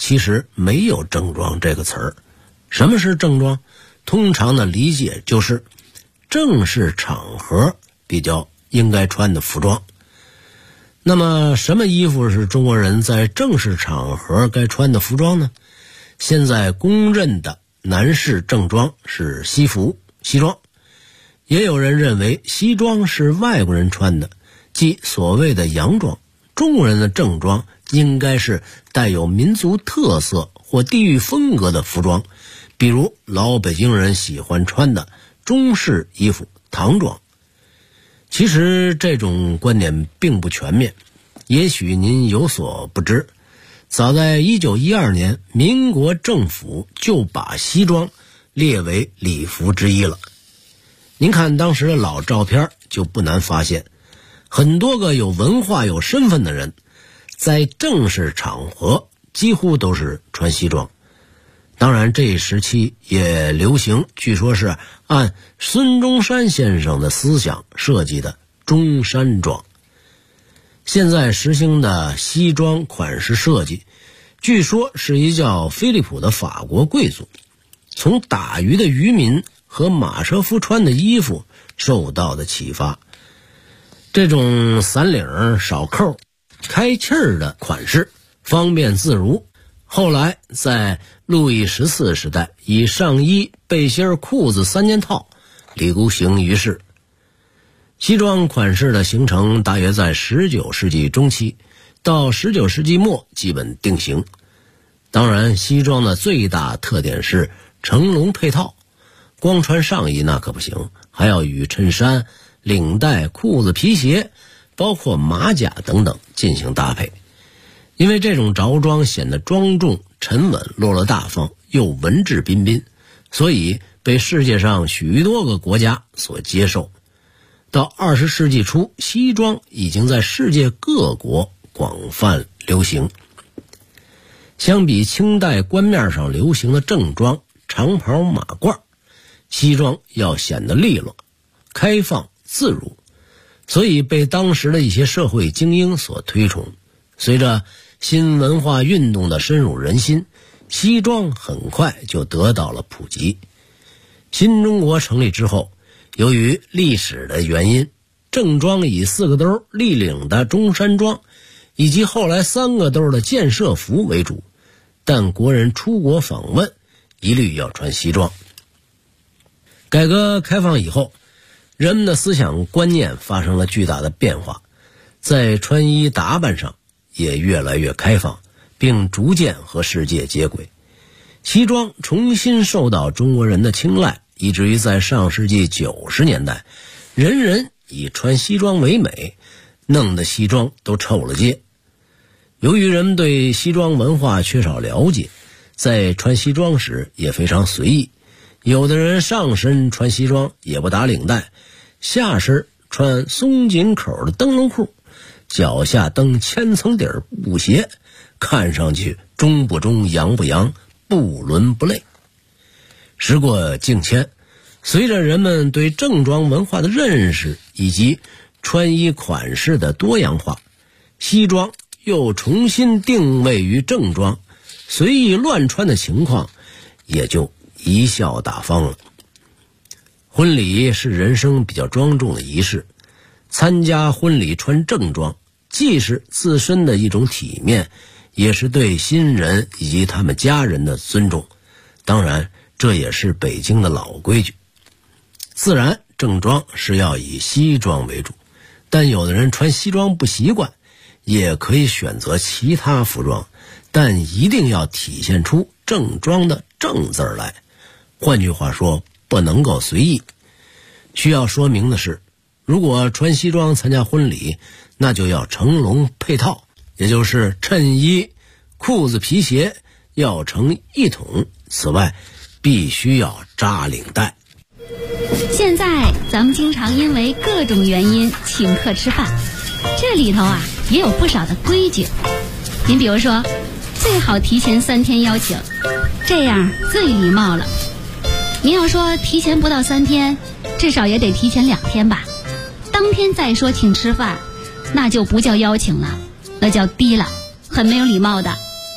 其实没有正装这个词儿。什么是正装？通常的理解就是正式场合比较应该穿的服装。那么什么衣服是中国人在正式场合该穿的服装呢？现在公认的男士正装是西服、西装，也有人认为西装是外国人穿的，即所谓的洋装。中国人的正装应该是带有民族特色或地域风格的服装，比如老北京人喜欢穿的中式衣服、唐装。其实这种观点并不全面，也许您有所不知，早在1912年，民国政府就把西装列为礼服之一了。您看当时的老照片，就不难发现，很多个有文化有身份的人在正式场合几乎都是穿西装。当然这一时期也流行，据说是按孙中山先生的思想设计的中山装。现在实行的西装款式设计，据说是一叫菲利普的法国贵族从打鱼的渔民和马车夫穿的衣服受到的启发。这种散领、少扣、开气儿的款式方便自如，后来在路易14时代以上衣、背心、裤子3件套流行于世。西装款式的形成大约在19世纪中期，到19世纪末基本定型。当然西装的最大特点是成龙配套，光穿上衣那可不行，还要与衬衫、领带、裤子、皮鞋，包括马甲等等进行搭配。因为这种着装显得庄重、沉稳、落落大方，又文质彬彬，所以被世界上许多个国家所接受。到20世纪初，西装已经在世界各国广泛流行。相比清代官面上流行的正装、长袍马褂，西装要显得利落、开放、自如，所以被当时的一些社会精英所推崇。随着新文化运动的深入人心，西装很快就得到了普及。新中国成立之后，由于历史的原因，正装以4个兜立领的中山装，以及后来3个兜的建设服为主，但国人出国访问一律要穿西装。改革开放以后，人们的思想观念发生了巨大的变化，在穿衣打扮上也越来越开放，并逐渐和世界接轨。西装重新受到中国人的青睐，以至于在上世纪90年代，人人以穿西装为美，弄得西装都臭了街。由于人们对西装文化缺少了解，在穿西装时也非常随意，有的人上身穿西装也不打领带，下身穿松紧口的灯笼裤，脚下蹬千层底布鞋，看上去中不中洋不洋，不伦不类。时过境迁，随着人们对正装文化的认识以及穿衣款式的多样化，西装又重新定位于正装，随意乱穿的情况也就贻笑大方了。婚礼是人生比较庄重的仪式，参加婚礼穿正装，既是自身的一种体面，也是对新人以及他们家人的尊重。当然这也是北京的老规矩。自然正装是要以西装为主，但有的人穿西装不习惯，也可以选择其他服装，但一定要体现出正装的正字来。换句话说，不能够随意。需要说明的是，如果穿西装参加婚礼，那就要成龙配套，也就是衬衣、裤子、皮鞋要成一统，此外必须要扎领带。 现在咱们经常因为各种原因请客吃饭，这里头也有不少的规矩。您比如说，最好提前3天邀请，这样最礼貌了。您要说提前不到3天，至少也得提前2天吧。当天再说请吃饭，那就不叫邀请了，那叫低了，很没有礼貌的。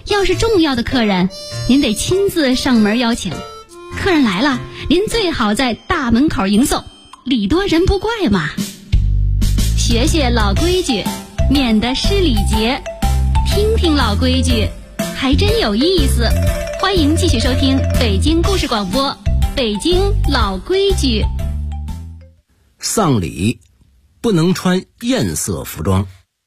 要是重要的客人，您得亲自上门邀请。客人来了，您最好在大门口迎送，礼多人不怪嘛。学学老规矩，免得失礼节。听听老规矩，还真有意思。欢迎继续收听北京故事广播，北京老规矩。 丧礼不能穿艳色服装。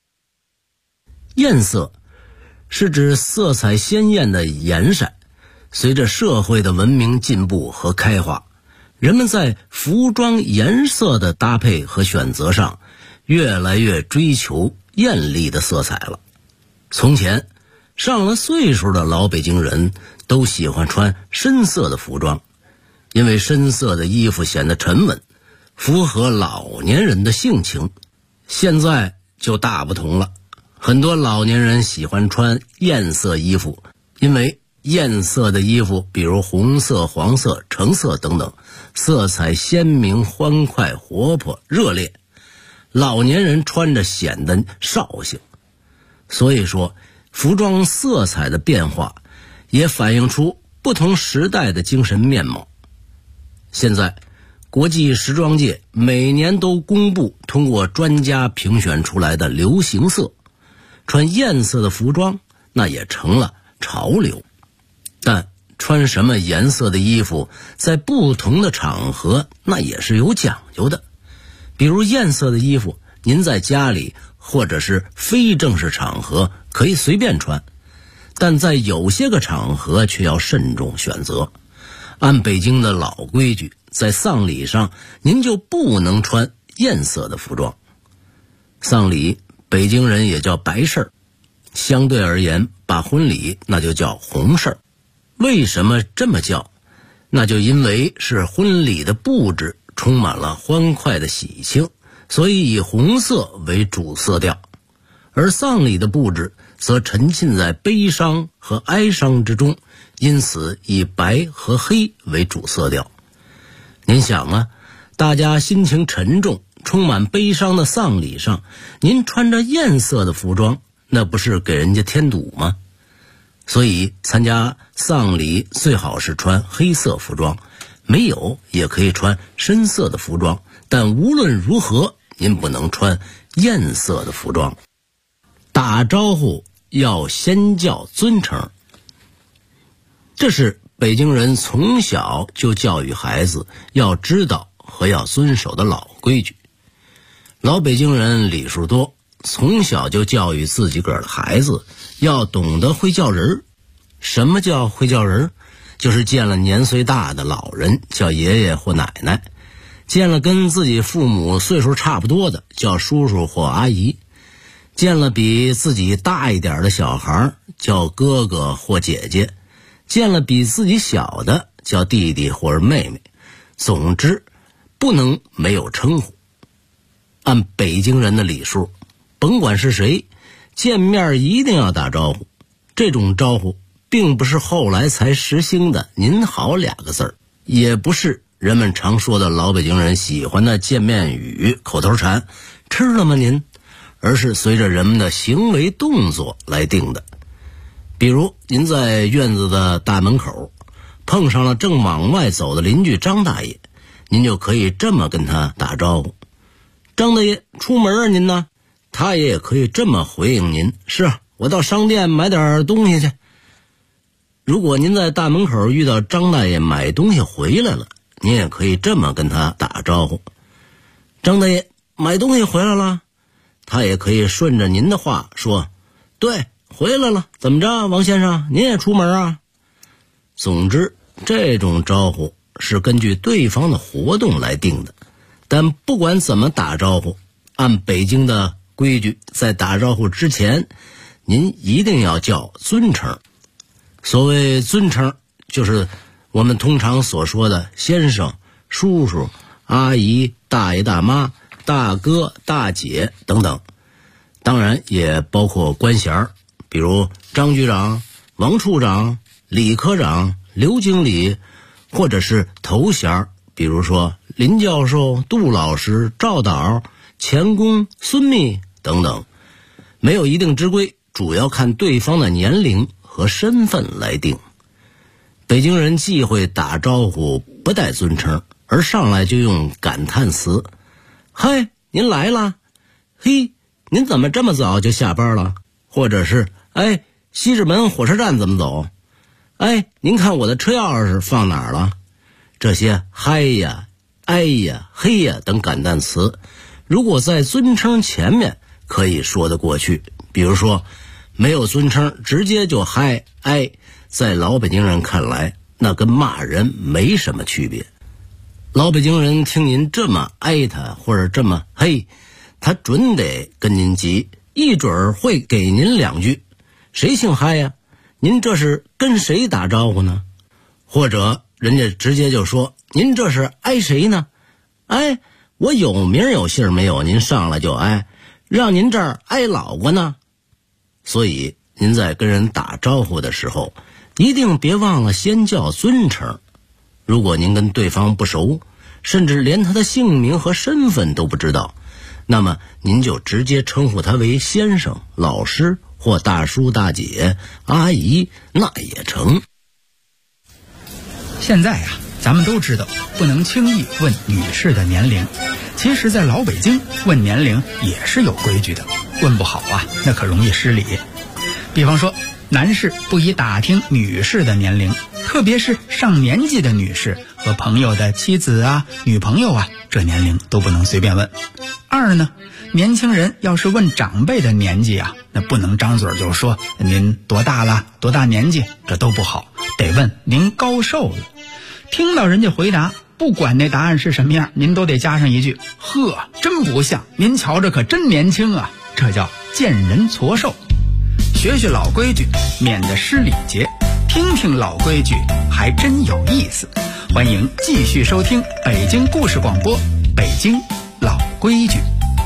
艳色是指色彩鲜艳的颜色。随着社会的文明进步和开化，人们在服装颜色的搭配和选择上越来越追求艳丽的色彩了。从前上了岁数的老北京人都喜欢穿深色的服装，因为深色的衣服显得沉稳，符合老年人的性情。现在就大不同了，很多老年人喜欢穿艳色衣服，因为艳色的衣服，比如红色、黄色、橙色等等，色彩鲜明、欢快、活泼、热烈，老年人穿着显得绍兴。所以说，服装色彩的变化也反映出不同时代的精神面貌。现在国际时装界每年都公布通过专家评选出来的流行色，穿艳色的服装那也成了潮流。但穿什么颜色的衣服在不同的场合那也是有讲究的。比如艳色的衣服，您在家里或者是非正式场合可以随便穿，但在有些个场合却要慎重选择。按北京的老规矩，在丧礼上您就不能穿艳色的服装。丧礼北京人也叫白事儿，相对而言把婚礼那就叫红事儿。为什么这么叫？那就因为是婚礼的布置充满了欢快的喜庆，所以以红色为主色调，而丧礼的布置则沉浸在悲伤和哀伤之中，因此以白和黑为主色调。您想啊，大家心情沉重、充满悲伤的丧礼上，您穿着艳色的服装，那不是给人家添堵吗？所以参加丧礼最好是穿黑色服装，没有也可以穿深色的服装，但无论如何您不能穿艳色的服装。打招呼要先叫尊称，这是北京人从小就教育孩子要知道和要遵守的老规矩。老北京人礼数多，从小就教育自己个儿的孩子要懂得会叫人。什么叫会叫人？就是见了年岁大的老人叫爷爷或奶奶，见了跟自己父母岁数差不多的叫叔叔或阿姨，见了比自己大一点的小孩叫哥哥或姐姐，见了比自己小的叫弟弟或者妹妹。总之不能没有称呼。按北京人的礼数，甭管是谁，见面一定要打招呼。这种招呼并不是后来才实行的您好2个字儿，也不是人们常说的老北京人喜欢的见面语、口头禅吃了吗您，而是随着人们的行为动作来定的。比如您在院子的大门口碰上了正往外走的邻居张大爷，您就可以这么跟他打招呼：张大爷出门啊您呢？他也可以这么回应您：是啊，我到商店买点东西去。如果您在大门口遇到张大爷买东西回来了，您也可以这么跟他打招呼：张大爷买东西回来了。他也可以顺着您的话说：对，回来了。怎么着，王先生您也出门啊？总之这种招呼是根据对方的活动来定的。但不管怎么打招呼，按北京的规矩，在打招呼之前您一定要叫尊称。所谓尊称，就是我们通常所说的先生、叔叔、阿姨、大爷大妈、大哥、大姐等等。当然也包括官衔，比如张局长、王处长、李科长、刘经理，或者是头衔，比如说林教授、杜老师、赵导、钱公、孙秘等等。没有一定之规，主要看对方的年龄和身份来定。北京人忌讳打招呼不带尊称，而上来就用感叹词，嗨，您来啦，嘿，您怎么这么早就下班了？或者是，哎，西直门火车站怎么走？哎，您看我的车钥匙放哪儿了？这些嗨呀、哎呀、嘿呀等感叹词，如果在尊称前面可以说得过去，比如说没有尊称直接就嗨哎，在老北京人看来那跟骂人没什么区别。老北京人听您这么挨他或者这么嘿，他准得跟您急，一准儿会给您两句，谁姓嗨呀？您这是跟谁打招呼呢？或者人家直接就说，您这是挨谁呢？哎，我有名有姓没有，您上来就挨，让您这儿挨老过呢。所以您在跟人打招呼的时候，一定别忘了先叫尊称。如果您跟对方不熟，甚至连他的姓名和身份都不知道，那么您就直接称呼他为先生、老师或大叔、大姐、阿姨，那也成。 现在啊，咱们都知道不能轻易问女士的年龄，其实在老北京问年龄也是有规矩的，问不好啊，那可容易失礼。比方说，男士不宜打听女士的年龄，特别是上年纪的女士和朋友的妻子啊、女朋友啊，这年龄都不能随便问。二呢，年轻人要是问长辈的年纪啊，那不能张嘴就说您多大了、多大年纪，这都不好，得问您高寿了。听到人家回答，不管那答案是什么样，您都得加上一句，呵，真不像，您瞧着可真年轻啊，这叫见人矬寿。学学老规矩，免得失礼节，听听老规矩还真有意思。欢迎继续收听北京故事广播，北京老规矩。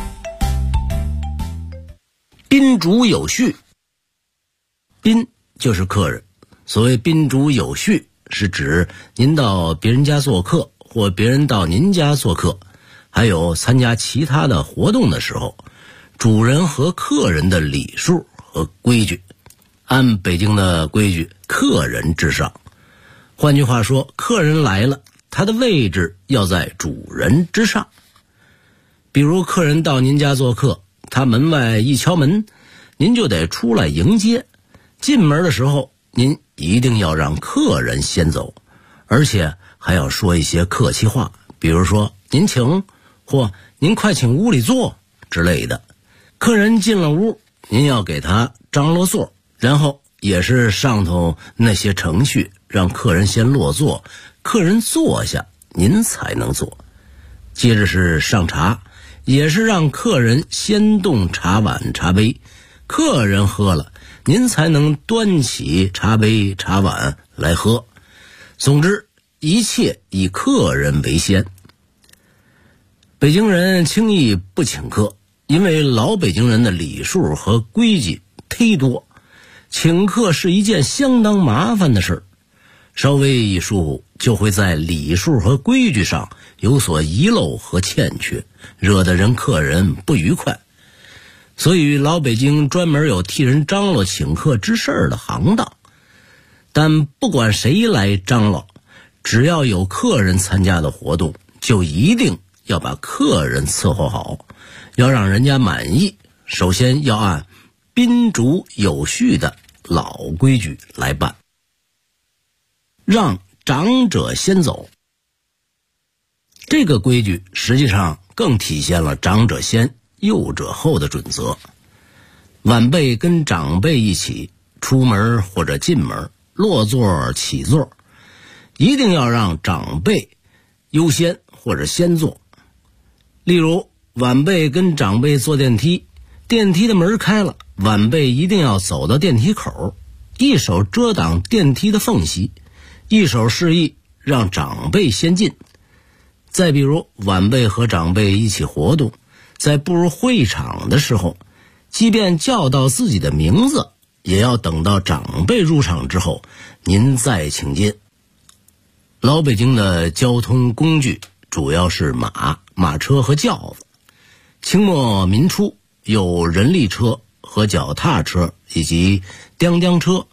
宾主有序，宾就是客人，所谓宾主有序，是指您到别人家做客，或别人到您家做客，还有参加其他的活动的时候，主人和客人的礼数和规矩。按北京的规矩，客人至上。换句话说，客人来了，他的位置要在主人之上。比如客人到您家做客，他门外一敲门，您就得出来迎接。进门的时候，您一定要让客人先走，而且还要说一些客气话，比如说您请，或您快请屋里坐之类的。客人进了屋，您要给他张罗座，然后也是上头那些程序，让客人先落座，客人坐下，您才能坐。接着是上茶，也是让客人先动茶碗茶杯，客人喝了，您才能端起茶杯茶碗来喝。总之，一切以客人为先。北京人轻易不请客，因为老北京人的礼数和规矩忒多，请客是一件相当麻烦的事儿，稍微一疏忽就会在礼数和规矩上有所遗漏和欠缺，惹得客人不愉快。所以老北京专门有替人张罗请客之事儿的行当。但不管谁来张罗，只要有客人参加的活动，就一定要把客人伺候好，要让人家满意，首先要按宾主有序的老规矩来办。让长者先走，这个规矩实际上更体现了长者先幼者后的准则。晚辈跟长辈一起出门或者进门，落座起座，一定要让长辈优先或者先坐。例如晚辈跟长辈坐电梯，电梯的门开了，晚辈一定要走到电梯口，一手遮挡电梯的缝隙，一手示意让长辈先进。再比如晚辈和长辈一起活动，在步入会场的时候，即便叫到自己的名字，也要等到长辈入场之后，您再请进。老北京的交通工具主要是马车和轿子。清末民初有人力车和脚踏车以及叮叮车，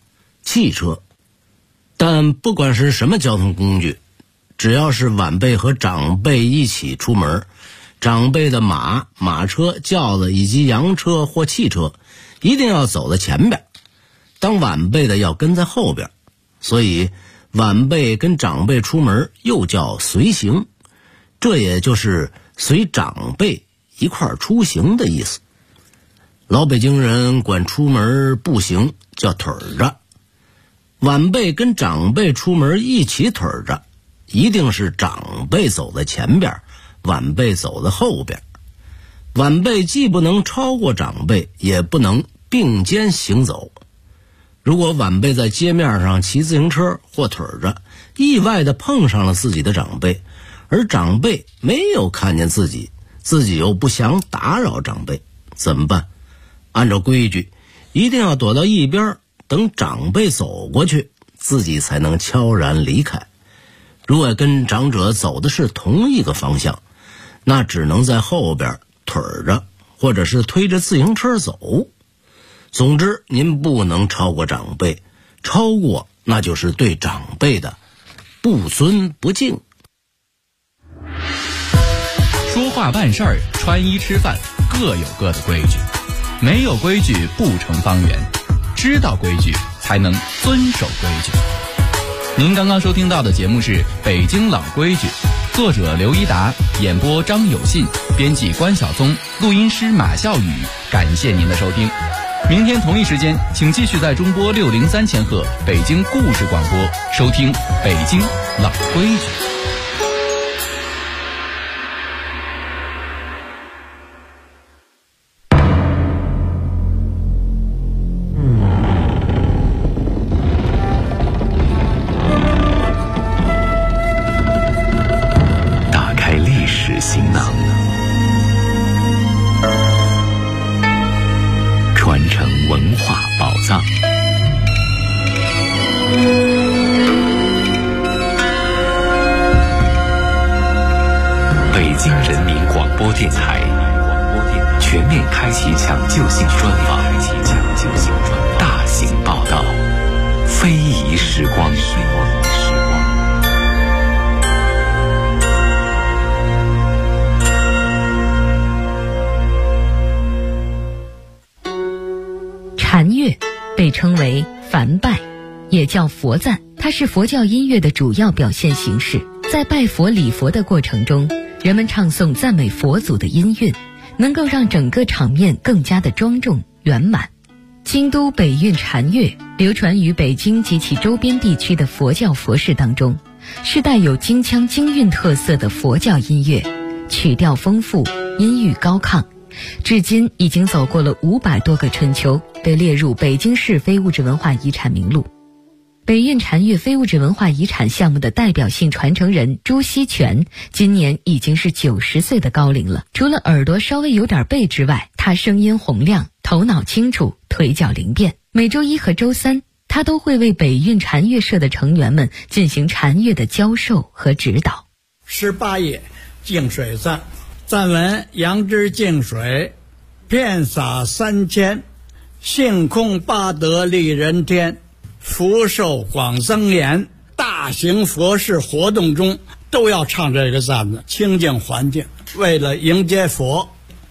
汽车。但不管是什么交通工具，只要是晚辈和长辈一起出门，长辈的马、马车、轿子以及洋车或汽车一定要走在前边，当晚辈的要跟在后边，所以晚辈跟长辈出门又叫随行，这也就是随长辈一块儿出行的意思。老北京人管出门步行叫腿儿着，晚辈跟长辈出门一起腿儿着，一定是长辈走在前边，晚辈走在后边。晚辈既不能超过长辈，也不能并肩行走。如果晚辈在街面上骑自行车或腿儿着，意外地碰上了自己的长辈，而长辈没有看见自己，自己又不想打扰长辈，怎么办？按照规矩，一定要躲到一边，等长辈走过去，自己才能悄然离开。如果跟长者走的是同一个方向，那只能在后边腿儿着，或者是推着自行车走。总之，您不能超过长辈，超过那就是对长辈的不尊不敬。 说话办事儿、穿衣吃饭各有各的规矩，没有规矩不成方圆，知道规矩才能遵守规矩。您刚刚收听到的节目是《北京老规矩》，作者刘一达，演播张有信，编辑关晓松，录音师马笑宇。感谢您的收听。明天同一时间，请继续在中波603千赫北京故事广播收听《北京老规矩》。 打开历史行囊，传承文化宝藏。北京人民广播电台全面开启抢救性专访，大型报道，非遗时光。 禅乐被称为梵拜，也叫佛赞，它是佛教音乐的主要表现形式。在拜佛礼佛的过程中，人们唱诵赞美佛祖的音韵，能够让整个场面更加的庄重圆满。京都北韵禅乐流传于北京及其周边地区的佛教佛事当中，是带有京腔京韵特色的佛教音乐，曲调丰富，音域高亢，至今已经走过了500多个春秋，被列入北京市非物质文化遗产名录。北韵禅乐非物质文化遗产项目的代表性传承人朱锡全今年已经是90岁的高龄了。除了耳朵稍微有点背之外，他声音洪亮，头脑清楚，腿脚灵便。每周1和周3，他都会为北韵禅乐社的成员们进行禅乐的教授和指导。 18页净水赞，赞文：杨枝净水，遍洒3000，性空八德利人天，福寿广增延。大型佛事活动中都要唱这个赞子，清净环境，为了迎接佛。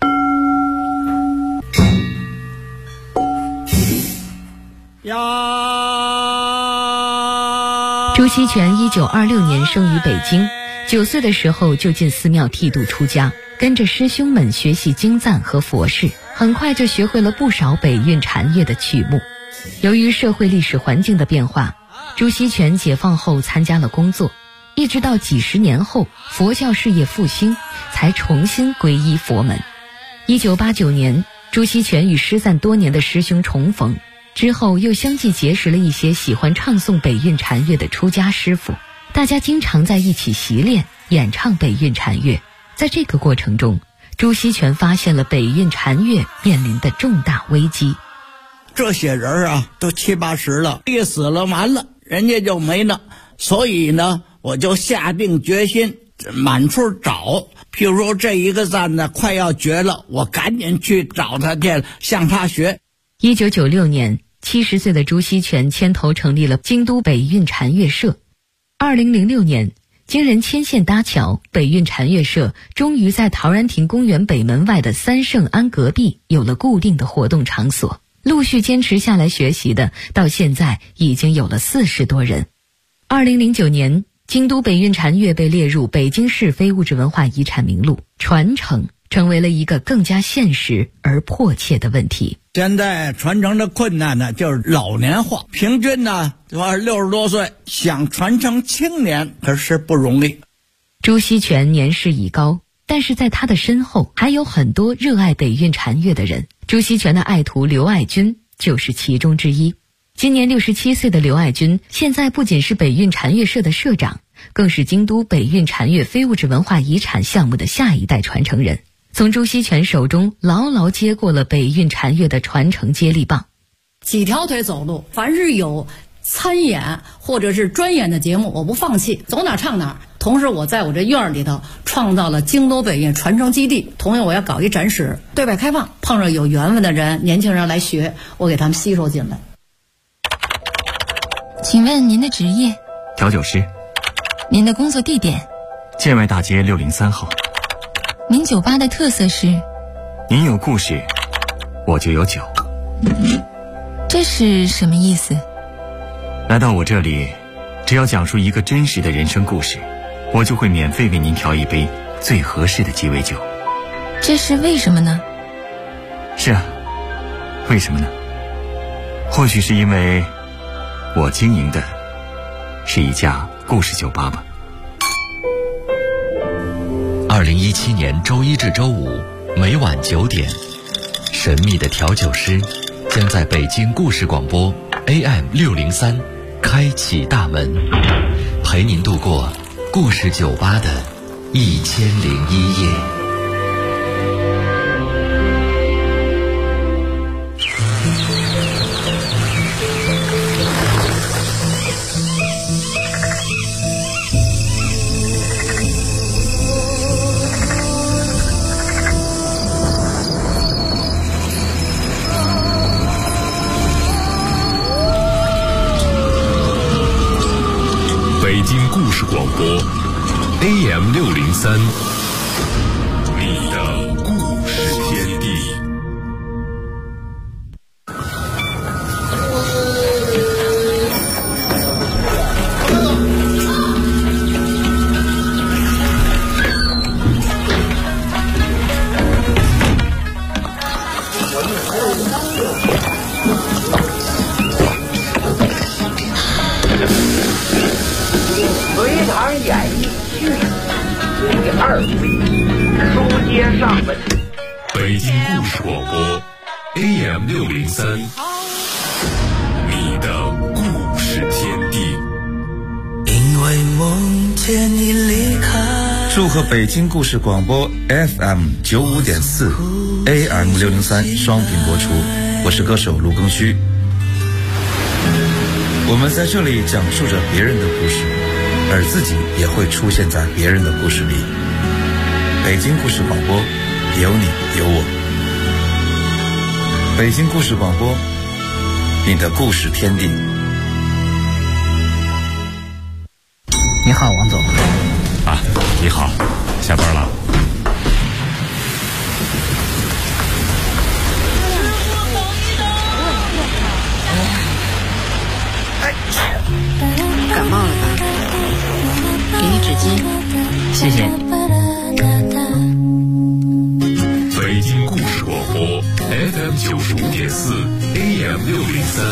朱锡全1926年生于北京，9岁的时候就进寺庙剃度出家，跟着师兄们学习经赞和佛事，很快就学会了不少北韵禅乐的曲目。由于社会历史环境的变化，朱锡全解放后参加了工作，一直到几十年后佛教事业复兴，才重新皈依佛门。1989年，朱锡全与失散多年的师兄重逢，之后又相继结识了一些喜欢唱诵北韵禅乐的出家师傅，大家经常在一起习练演唱北韵禅乐。在这个过程中，朱锡全发现了北韵禅乐面临的重大危机。 这些人啊，都70、80了，一死了完了，人家就没了。所以呢，我就下定决心满处找。譬如说这一个赞呢快要绝了，我赶紧去找他去，向他学。 1996年， 70岁的朱锡全牵头成立了京都北运禅乐社。2006年，经人牵线搭桥，北运禅乐社终于在陶然亭公园北门外的三圣庵隔壁有了固定的活动场所。陆续坚持下来学习的，到现在已经有了40多人。2009年，京都北运禅乐被列入北京市非物质文化遗产名录，传承成为了一个更加现实而迫切的问题。 现在传承的困难呢，就是老年化，平均呢60多岁，想传承青年可是不容易。 朱锡全年事已高，但是在他的身后还有很多热爱北运禅乐的人。朱锡全的爱徒刘爱军就是其中之一。今年67岁的刘爱军，现在不仅是北运禅乐社的社长，更是京都北运禅乐非物质文化遗产项目的下一代传承人，从朱锡全手中牢牢接过了北运禅乐的传承接力棒。 几条腿走路，凡是有参演或者是专演的节目，我不放弃，走哪唱哪。同时我在我这院里头创造了京都北运传承基地，同样我要搞一展示，对外开放，碰上有缘分的人，年轻人来学，我给他们吸收进来。 请问您的职业？ 调酒师。 您的工作地点？ 建外大街603号。 您酒吧的特色是？ 您有故事，我就有酒。 这是什么意思？ 来到我这里，只要讲述一个真实的人生故事，我就会免费为您调一杯最合适的鸡尾酒。 这是为什么呢？ 是啊，为什么呢？或许是因为我经营的是一家故事酒吧吧。 2017年周一至周五每晚9点，神秘的调酒师将在北京故事广播 AM603开启大门，陪您度过故事酒吧的1001夜。 北京故事广播 AM603，你的故事天地。 隋唐演义序第2回，书接上文。 北京故事广播 AM603，你的故事天地。 因为梦见你离开。祝贺北京故事广播 FM95.4 AM603 双频播出，我是歌手卢庚戌。我们在这里讲述着别人的故事，而自己也会出现在别人的故事里。北京故事广播，有你有我。北京故事广播，你的故事天地。 你好，王总。 啊，你好，下班了。 感冒了吧？给你纸巾，谢谢。 北京故事广播 FM95.4 AM603。